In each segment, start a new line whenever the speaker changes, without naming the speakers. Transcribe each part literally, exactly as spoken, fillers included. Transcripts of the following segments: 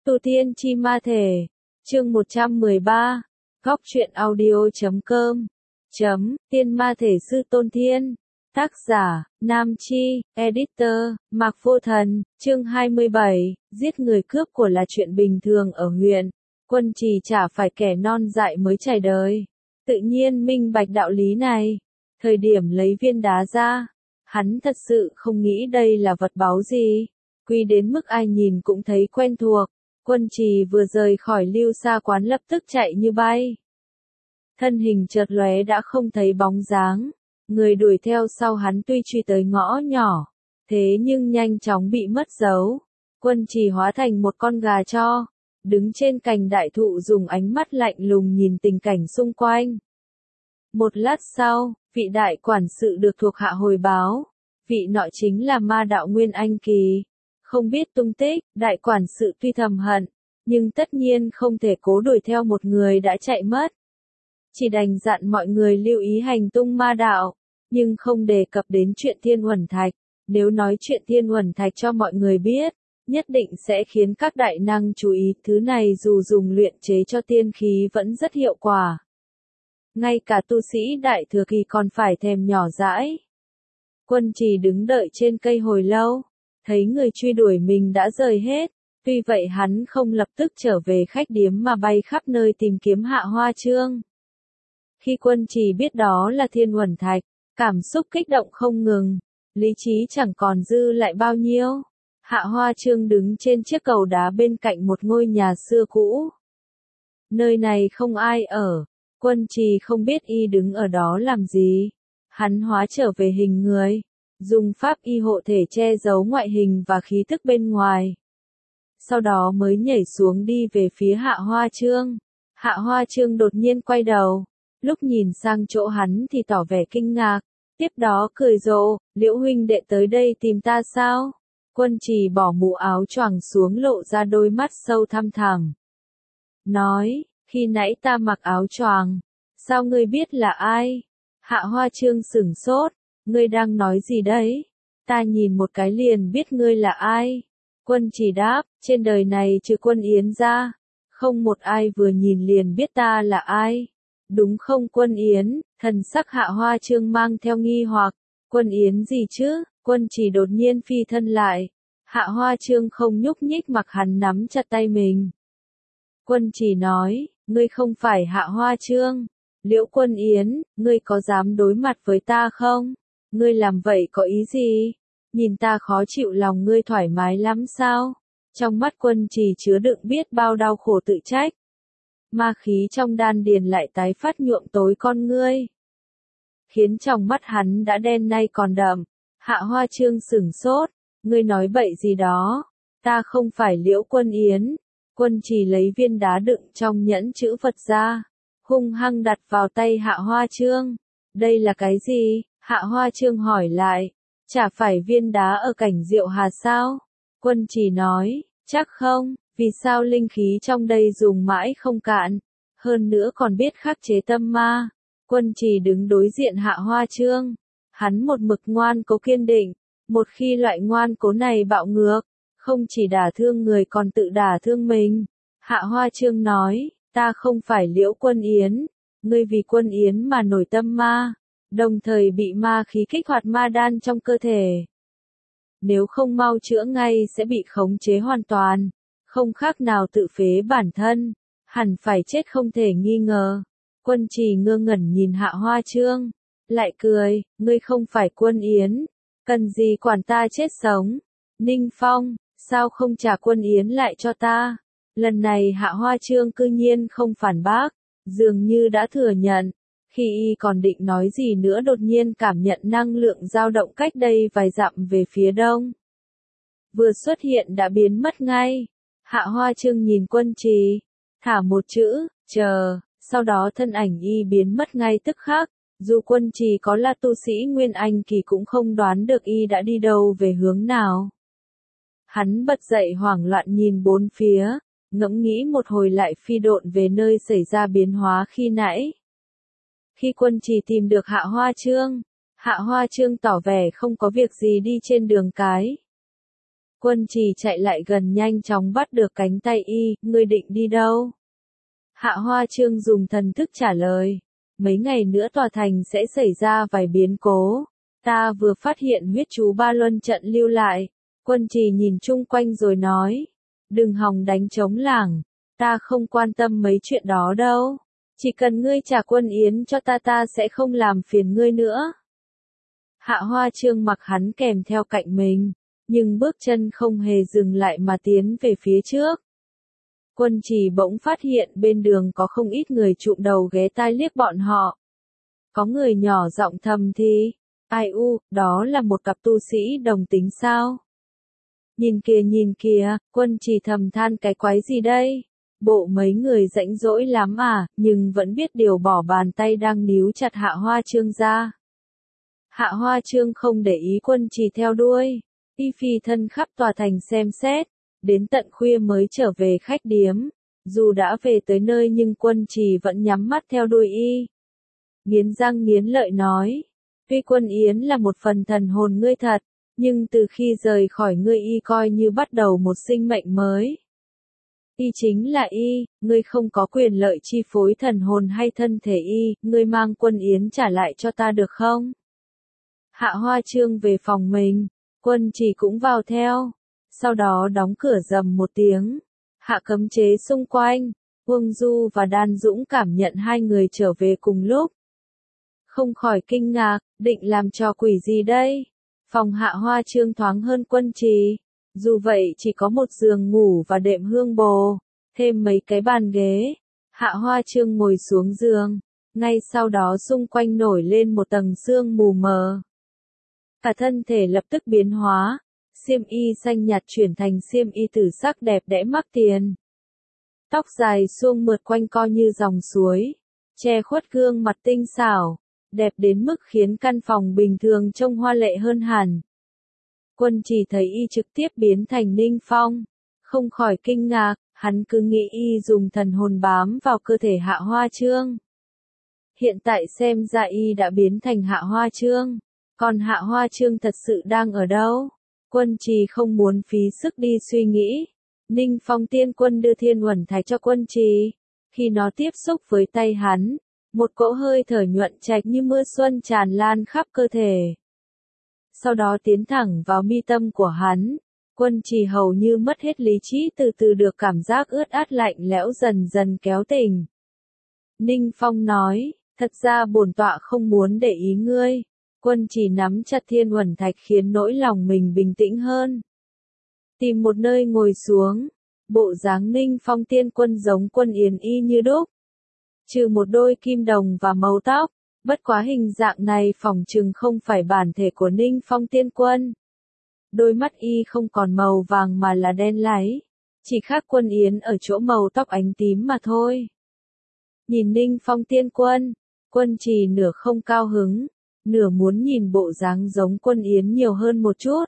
Tu Tiên Chi Ma Thể, chương một trăm mười ba, góc truyện audio chấm com, chấm, Tiên Ma Thể Sư Tôn Thiên, tác giả, Nam Chi, editor, Mạc Vô Thần, chương hai mươi bảy, giết người cướp của là chuyện bình thường ở huyện, Quân Trì chả phải kẻ non dại mới trải đời, tự nhiên minh bạch đạo lý này, thời điểm lấy viên đá ra, hắn thật sự không nghĩ đây là vật báu gì, quy đến mức ai nhìn cũng thấy quen thuộc. Quân Trì vừa rời khỏi Lưu Sa quán lập tức chạy như bay. Thân hình chợt lóe đã không thấy bóng dáng, người đuổi theo sau hắn tuy truy tới ngõ nhỏ, thế nhưng nhanh chóng bị mất dấu. Quân Trì hóa thành một con gà tro, đứng trên cành đại thụ dùng ánh mắt lạnh lùng nhìn tình cảnh xung quanh. Một lát sau, vị đại quản sự được thuộc hạ hồi báo, vị nọ chính là ma đạo Nguyên Anh Kỳ. Không biết tung tích, đại quản sự tuy thầm hận, nhưng tất nhiên không thể cố đuổi theo một người đã chạy mất. Chỉ đành dặn mọi người lưu ý hành tung ma đạo, nhưng không đề cập đến chuyện Thiên Uẩn Thạch. Nếu nói chuyện Thiên Uẩn Thạch cho mọi người biết, nhất định sẽ khiến các đại năng chú ý. Thứ này dù dùng luyện chế cho tiên khí vẫn rất hiệu quả. Ngay cả tu sĩ đại thừa kỳ còn phải thèm nhỏ dãi. Quân Trì đứng đợi trên cây hồi lâu. Thấy người truy đuổi mình đã rời hết, tuy vậy hắn không lập tức trở về khách điếm mà bay khắp nơi tìm kiếm Hạ Hoa Chương. Khi Quân Trì biết đó là Thiên Uẩn Thạch, cảm xúc kích động không ngừng, lý trí chẳng còn dư lại bao nhiêu. Hạ Hoa Chương đứng trên chiếc cầu đá bên cạnh một ngôi nhà xưa cũ. Nơi này không ai ở, Quân Trì không biết y đứng ở đó làm gì. Hắn hóa trở về hình người. Dùng pháp y hộ thể che giấu ngoại hình và khí tức bên ngoài. Sau đó mới nhảy xuống đi về phía Hạ Hoa Chương. Hạ Hoa Chương đột nhiên quay đầu, lúc nhìn sang chỗ hắn thì tỏ vẻ kinh ngạc, tiếp đó cười rộ, Liễu huynh đệ tới đây tìm ta sao? Quân Trì bỏ mũ áo choàng xuống lộ ra đôi mắt sâu thăm thẳm. Nói, khi nãy ta mặc áo choàng, sao ngươi biết là ai? Hạ Hoa Chương sửng sốt. Ngươi đang nói gì đấy? Ta nhìn một cái liền biết ngươi là ai. Quân Trì đáp, trên đời này trừ Quân Yến ra, không một ai vừa nhìn liền biết ta là ai. Đúng không Quân Yến? Thần sắc Hạ Hoa Chương mang theo nghi hoặc. Quân Yến gì chứ? Quân Trì đột nhiên phi thân lại. Hạ Hoa Chương không nhúc nhích mặc hắn nắm chặt tay mình. Quân Trì nói, ngươi không phải Hạ Hoa Chương. Liễu Quân Yến, ngươi có dám đối mặt với ta không? Ngươi làm vậy có ý gì? Nhìn ta khó chịu lòng ngươi thoải mái lắm sao? Trong mắt Quân Trì chứa đựng biết bao đau khổ tự trách. Ma khí trong đan điền lại tái phát nhuộm tối con ngươi. Khiến trong mắt hắn đã đen nay còn đậm. Hạ Hoa Chương sửng sốt. Ngươi nói bậy gì đó? Ta không phải Liễu Quân Yến. Quân Trì lấy viên đá đựng trong nhẫn chữ vật ra. Hung hăng đặt vào tay Hạ Hoa Chương. Đây là cái gì? Hạ Hoa Chương hỏi lại, chả phải viên đá ở cảnh Diệu Hà sao? Quân Trì nói, chắc không, vì sao linh khí trong đây dùng mãi không cạn, hơn nữa còn biết khắc chế tâm ma. Quân Trì đứng đối diện Hạ Hoa Chương, hắn một mực ngoan cố kiên định, một khi loại ngoan cố này bạo ngược, không chỉ đả thương người còn tự đả thương mình. Hạ Hoa Chương nói, ta không phải Liễu Quân Yến, ngươi vì Quân Yến mà nổi tâm ma. Đồng thời bị ma khí kích hoạt ma đan trong cơ thể. Nếu không mau chữa ngay sẽ bị khống chế hoàn toàn, không khác nào tự phế bản thân, hẳn phải chết không thể nghi ngờ. Quân Trì ngơ ngẩn nhìn Hạ Hoa Chương, lại cười, ngươi không phải Quân Yến, cần gì quản ta chết sống. Ninh Phong, sao không trả Quân Yến lại cho ta? Lần này Hạ Hoa Chương cư nhiên không phản bác, dường như đã thừa nhận. Khi y còn định nói gì nữa đột nhiên cảm nhận năng lượng dao động cách đây vài dặm về phía đông. Vừa xuất hiện đã biến mất ngay. Hạ Hoa Chương nhìn Quân Trì, thả một chữ, chờ, sau đó thân ảnh y biến mất ngay tức khắc. Dù Quân Trì có là tu sĩ Nguyên Anh Kỳ cũng không đoán được y đã đi đâu về hướng nào. Hắn bật dậy hoảng loạn nhìn bốn phía, ngẫm nghĩ một hồi lại phi độn về nơi xảy ra biến hóa khi nãy. Khi Quân Trì tìm được Hạ Hoa Chương, Hạ Hoa Chương tỏ vẻ không có việc gì đi trên đường cái. Quân Trì chạy lại gần nhanh chóng bắt được cánh tay y, ngươi định đi đâu? Hạ Hoa Trương dùng thần thức trả lời, mấy ngày nữa tòa thành sẽ xảy ra vài biến cố, ta vừa phát hiện huyết chú ba luân trận lưu lại. Quân Trì nhìn chung quanh rồi nói, đừng hòng đánh trống lảng, ta không quan tâm mấy chuyện đó đâu, chỉ cần ngươi trả Quân Yến cho ta ta sẽ không làm phiền ngươi nữa. Hạ Hoa Trương mặc hắn kèm theo cạnh mình, nhưng bước chân không hề dừng lại mà tiến về phía trước. Quân Trì bỗng phát hiện bên đường có không ít người trụm đầu ghé tai liếc bọn họ. Có người nhỏ giọng thầm thì, ai u, đó là một cặp tu sĩ đồng tính sao? Nhìn kìa nhìn kìa, Quân Trì thầm than cái quái gì đây? Bộ mấy người rãnh rỗi lắm à, nhưng vẫn biết điều bỏ bàn tay đang níu chặt Hạ Hoa Trương ra. Hạ Hoa Trương không để ý Quân Trì theo đuôi, y phi thân khắp tòa thành xem xét, đến tận khuya mới trở về khách điếm. Dù đã về tới nơi nhưng Quân Trì vẫn nhắm mắt theo đuôi y. Nghiến răng nghiến lợi nói, tuy Quân Yến là một phần thần hồn ngươi thật, nhưng từ khi rời khỏi ngươi y coi như bắt đầu một sinh mệnh mới. Y chính là y, ngươi không có quyền lợi chi phối thần hồn hay thân thể y, ngươi mang Quân Yến trả lại cho ta được không? Hạ Hoa Trương về phòng mình, Quân Trì cũng vào theo, sau đó đóng cửa rầm một tiếng, hạ cấm chế xung quanh, Uông Du và Đan Dũng cảm nhận hai người trở về cùng lúc. Không khỏi kinh ngạc, định làm trò quỷ gì đây? Phòng Hạ Hoa Trương thoáng hơn Quân Trì, dù vậy chỉ có một giường ngủ và đệm hương bồ, thêm mấy cái bàn ghế. Hạ Hoa Trương ngồi xuống giường, ngay sau đó xung quanh nổi lên một tầng sương mù mờ. Cả thân thể lập tức biến hóa, xiêm y xanh nhạt chuyển thành xiêm y tử sắc đẹp đẽ mắc tiền. Tóc dài suông mượt quanh co như dòng suối, che khuất gương mặt tinh xảo, đẹp đến mức khiến căn phòng bình thường trông hoa lệ hơn hẳn. Quân Trì thấy y trực tiếp biến thành Ninh Phong, không khỏi kinh ngạc, hắn cứ nghĩ y dùng thần hồn bám vào cơ thể Hạ Hoa Trương. Hiện tại xem ra y đã biến thành Hạ Hoa Trương, còn Hạ Hoa Trương thật sự đang ở đâu? Quân Trì không muốn phí sức đi suy nghĩ. Ninh Phong tiên quân đưa thiên uẩn thạch cho Quân Trì, khi nó tiếp xúc với tay hắn, một cỗ hơi thở nhuận trạch như mưa xuân tràn lan khắp cơ thể. Sau đó tiến thẳng vào mi tâm của hắn, Quân Trì hầu như mất hết lý trí, từ từ được cảm giác ướt át lạnh lẽo dần dần kéo tỉnh. Ninh Phong nói, thật ra bổn tọa không muốn để ý ngươi. Quân Trì nắm chặt thiên uẩn thạch khiến nỗi lòng mình bình tĩnh hơn. Tìm một nơi ngồi xuống, bộ dáng Ninh Phong tiên quân giống Quân Yến y như đúc. Trừ một đôi kim đồng và màu tóc, bất quá hình dạng này phỏng chừng không phải bản thể của Ninh Phong tiên quân. Đôi mắt y không còn màu vàng mà là đen láy, chỉ khác Quân Yến ở chỗ màu tóc ánh tím mà thôi. Nhìn Ninh Phong tiên quân, Quân Trì nửa không cao hứng, nửa muốn nhìn bộ dáng giống Quân Yến nhiều hơn một chút.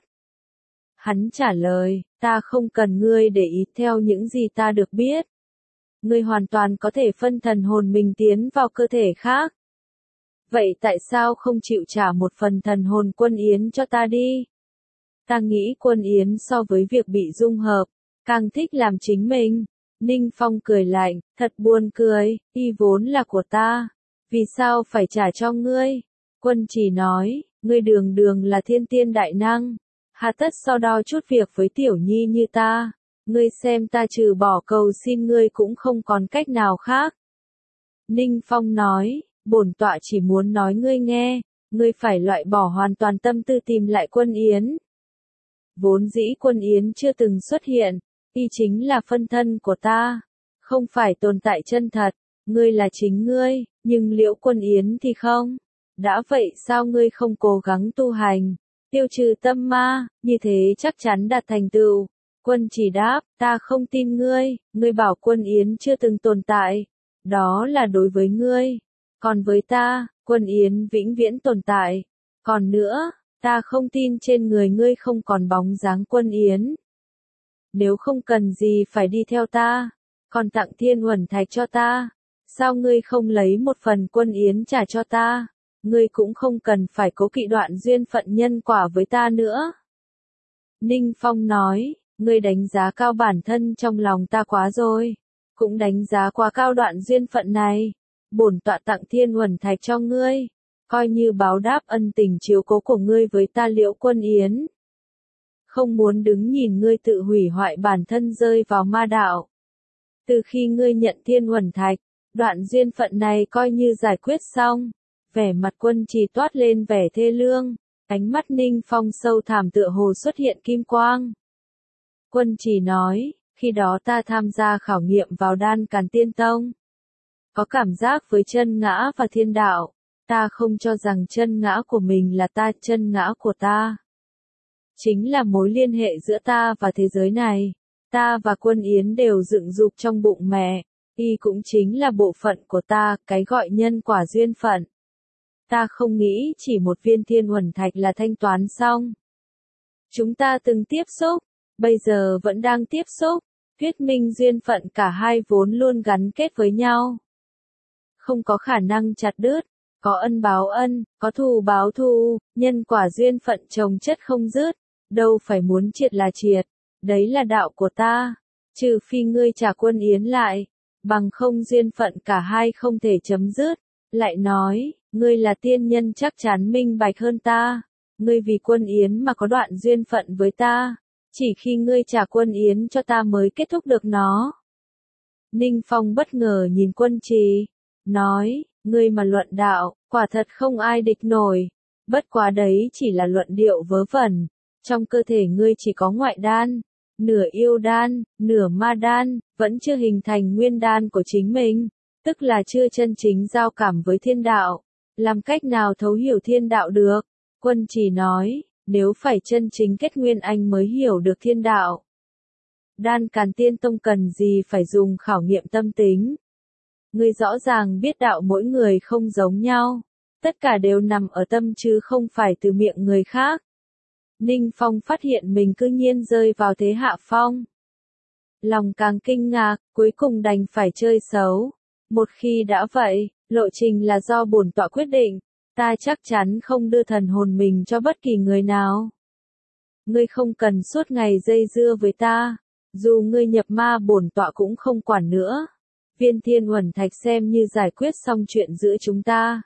Hắn trả lời, ta không cần ngươi để ý theo những gì ta được biết. Ngươi hoàn toàn có thể phân thần hồn mình tiến vào cơ thể khác. Vậy tại sao không chịu trả một phần thần hồn Quân Yến cho ta đi? Ta nghĩ Quân Yến so với việc bị dung hợp, càng thích làm chính mình. Ninh Phong cười lạnh, thật buồn cười, y vốn là của ta. Vì sao phải trả cho ngươi? Quân Trì nói, ngươi đường đường là thiên tiên đại năng. Hà tất so đo chút việc với tiểu nhi như ta. Ngươi xem ta trừ bỏ cầu xin ngươi cũng không còn cách nào khác. Ninh Phong nói, bổn tọa chỉ muốn nói ngươi nghe, ngươi phải loại bỏ hoàn toàn tâm tư tìm lại Quân Yến. Vốn dĩ Quân Yến chưa từng xuất hiện, y chính là phân thân của ta, không phải tồn tại chân thật, ngươi là chính ngươi, nhưng Liễu Quân Yến thì không. Đã vậy sao ngươi không cố gắng tu hành, tiêu trừ tâm ma, như thế chắc chắn đạt thành tựu. Quân Trì đáp, ta không tin ngươi, ngươi bảo Quân Yến chưa từng tồn tại, đó là đối với ngươi, còn với ta, Quân Yến vĩnh viễn tồn tại. Còn nữa, ta không tin trên người ngươi không còn bóng dáng Quân Yến. Nếu không cần gì phải đi theo ta, còn tặng thiên uẩn thạch cho ta, sao ngươi không lấy một phần Quân Yến trả cho ta? Ngươi cũng không cần phải cố kỵ đoạn duyên phận nhân quả với ta nữa. Ninh Phong nói, ngươi đánh giá cao bản thân trong lòng ta quá rồi, cũng đánh giá quá cao đoạn duyên phận này. Bổn tọa tặng Thiên Uẩn Thạch cho ngươi, coi như báo đáp ân tình chiếu cố của ngươi với ta Liễu Quân Yến. Không muốn đứng nhìn ngươi tự hủy hoại bản thân rơi vào ma đạo. Từ khi ngươi nhận Thiên Uẩn Thạch, đoạn duyên phận này coi như giải quyết xong. Vẻ mặt Quân Trì toát lên vẻ thê lương, ánh mắt Ninh Phong sâu thẳm tựa hồ xuất hiện kim quang. Quân Trì nói, khi đó ta tham gia khảo nghiệm vào Đan Càn Tiên Tông. Có cảm giác với chân ngã và thiên đạo, ta không cho rằng chân ngã của mình là ta, chân ngã của ta chính là mối liên hệ giữa ta và thế giới này. Ta và Quân Yến đều dựng dục trong bụng mẹ, y cũng chính là bộ phận của ta, cái gọi nhân quả duyên phận. Ta không nghĩ chỉ một viên Thiên Uẩn Thạch là thanh toán xong. Chúng ta từng tiếp xúc, bây giờ vẫn đang tiếp xúc, thuyết minh duyên phận cả hai vốn luôn gắn kết với nhau. Không có khả năng chặt đứt, có ân báo ân, có thù báo thù, nhân quả duyên phận chồng chất không dứt, đâu phải muốn triệt là triệt, đấy là đạo của ta, trừ phi ngươi trả Quân Yến lại, bằng không duyên phận cả hai không thể chấm dứt. Lại nói, ngươi là tiên nhân chắc chắn minh bạch hơn ta, ngươi vì Quân Yến mà có đoạn duyên phận với ta, chỉ khi ngươi trả Quân Yến cho ta mới kết thúc được nó. Ninh Phong bất ngờ nhìn Quân Trì, nói, ngươi mà luận đạo, quả thật không ai địch nổi, bất quá đấy chỉ là luận điệu vớ vẩn, trong cơ thể ngươi chỉ có ngoại đan, nửa yêu đan, nửa ma đan, vẫn chưa hình thành nguyên đan của chính mình, tức là chưa chân chính giao cảm với thiên đạo, làm cách nào thấu hiểu thiên đạo được. Quân Trì nói, nếu phải chân chính kết nguyên anh mới hiểu được thiên đạo. Đan Càn Tiên Tông cần gì phải dùng khảo nghiệm tâm tính. Ngươi rõ ràng biết đạo mỗi người không giống nhau, tất cả đều nằm ở tâm chứ không phải từ miệng người khác. Ninh Phong phát hiện mình cư nhiên rơi vào thế hạ phong. Lòng càng kinh ngạc, cuối cùng đành phải chơi xấu. Một khi đã vậy, lộ trình là do bổn tọa quyết định, ta chắc chắn không đưa thần hồn mình cho bất kỳ người nào. Ngươi không cần suốt ngày dây dưa với ta, dù ngươi nhập ma bổn tọa cũng không quản nữa. Viên Thiên Uẩn Thạch xem như giải quyết xong chuyện giữa chúng ta.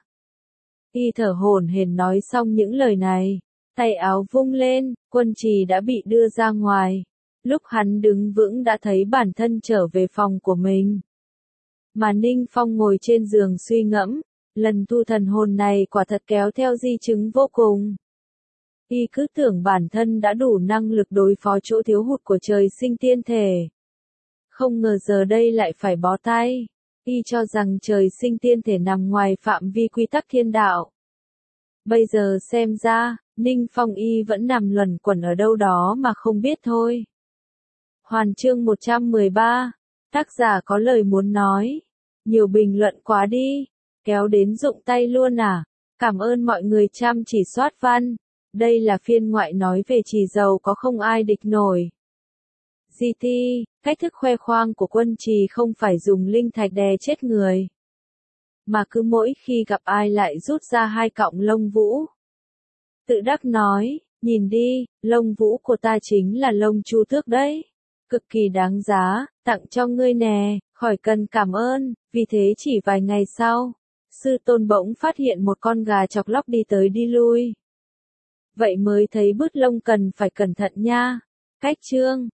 Y thở hổn hển nói xong những lời này, tay áo vung lên, Quân Trì đã bị đưa ra ngoài. Lúc hắn đứng vững đã thấy bản thân trở về phòng của mình. Mà Ninh Phong ngồi trên giường suy ngẫm, lần thu thần hồn này quả thật kéo theo di chứng vô cùng. Y cứ tưởng bản thân đã đủ năng lực đối phó chỗ thiếu hụt của trời sinh tiên thể. Không ngờ giờ đây lại phải bó tay. Y cho rằng trời sinh tiên thể nằm ngoài phạm vi quy tắc thiên đạo. Bây giờ xem ra, Ninh Phong y vẫn nằm luẩn quẩn ở đâu đó mà không biết thôi. Hoàn chương một trăm mười ba, tác giả có lời muốn nói. Nhiều bình luận quá đi, kéo đến rụng tay luôn à. Cảm ơn mọi người chăm chỉ soát văn. Đây là phiên ngoại nói về Trì Dầu có không ai địch nổi. giê tê, cách thức khoe khoang của Quân Trì không phải dùng linh thạch đè chết người, mà cứ mỗi khi gặp ai lại rút ra hai cọng lông vũ. Tự đắc nói, nhìn đi, lông vũ của ta chính là lông chu tước đấy. Cực kỳ đáng giá, tặng cho ngươi nè, khỏi cần cảm ơn. Vì thế chỉ vài ngày sau, sư tôn bỗng phát hiện một con gà chọc lóc đi tới đi lui. Vậy mới thấy bứt lông cần phải cẩn thận nha. Cách chương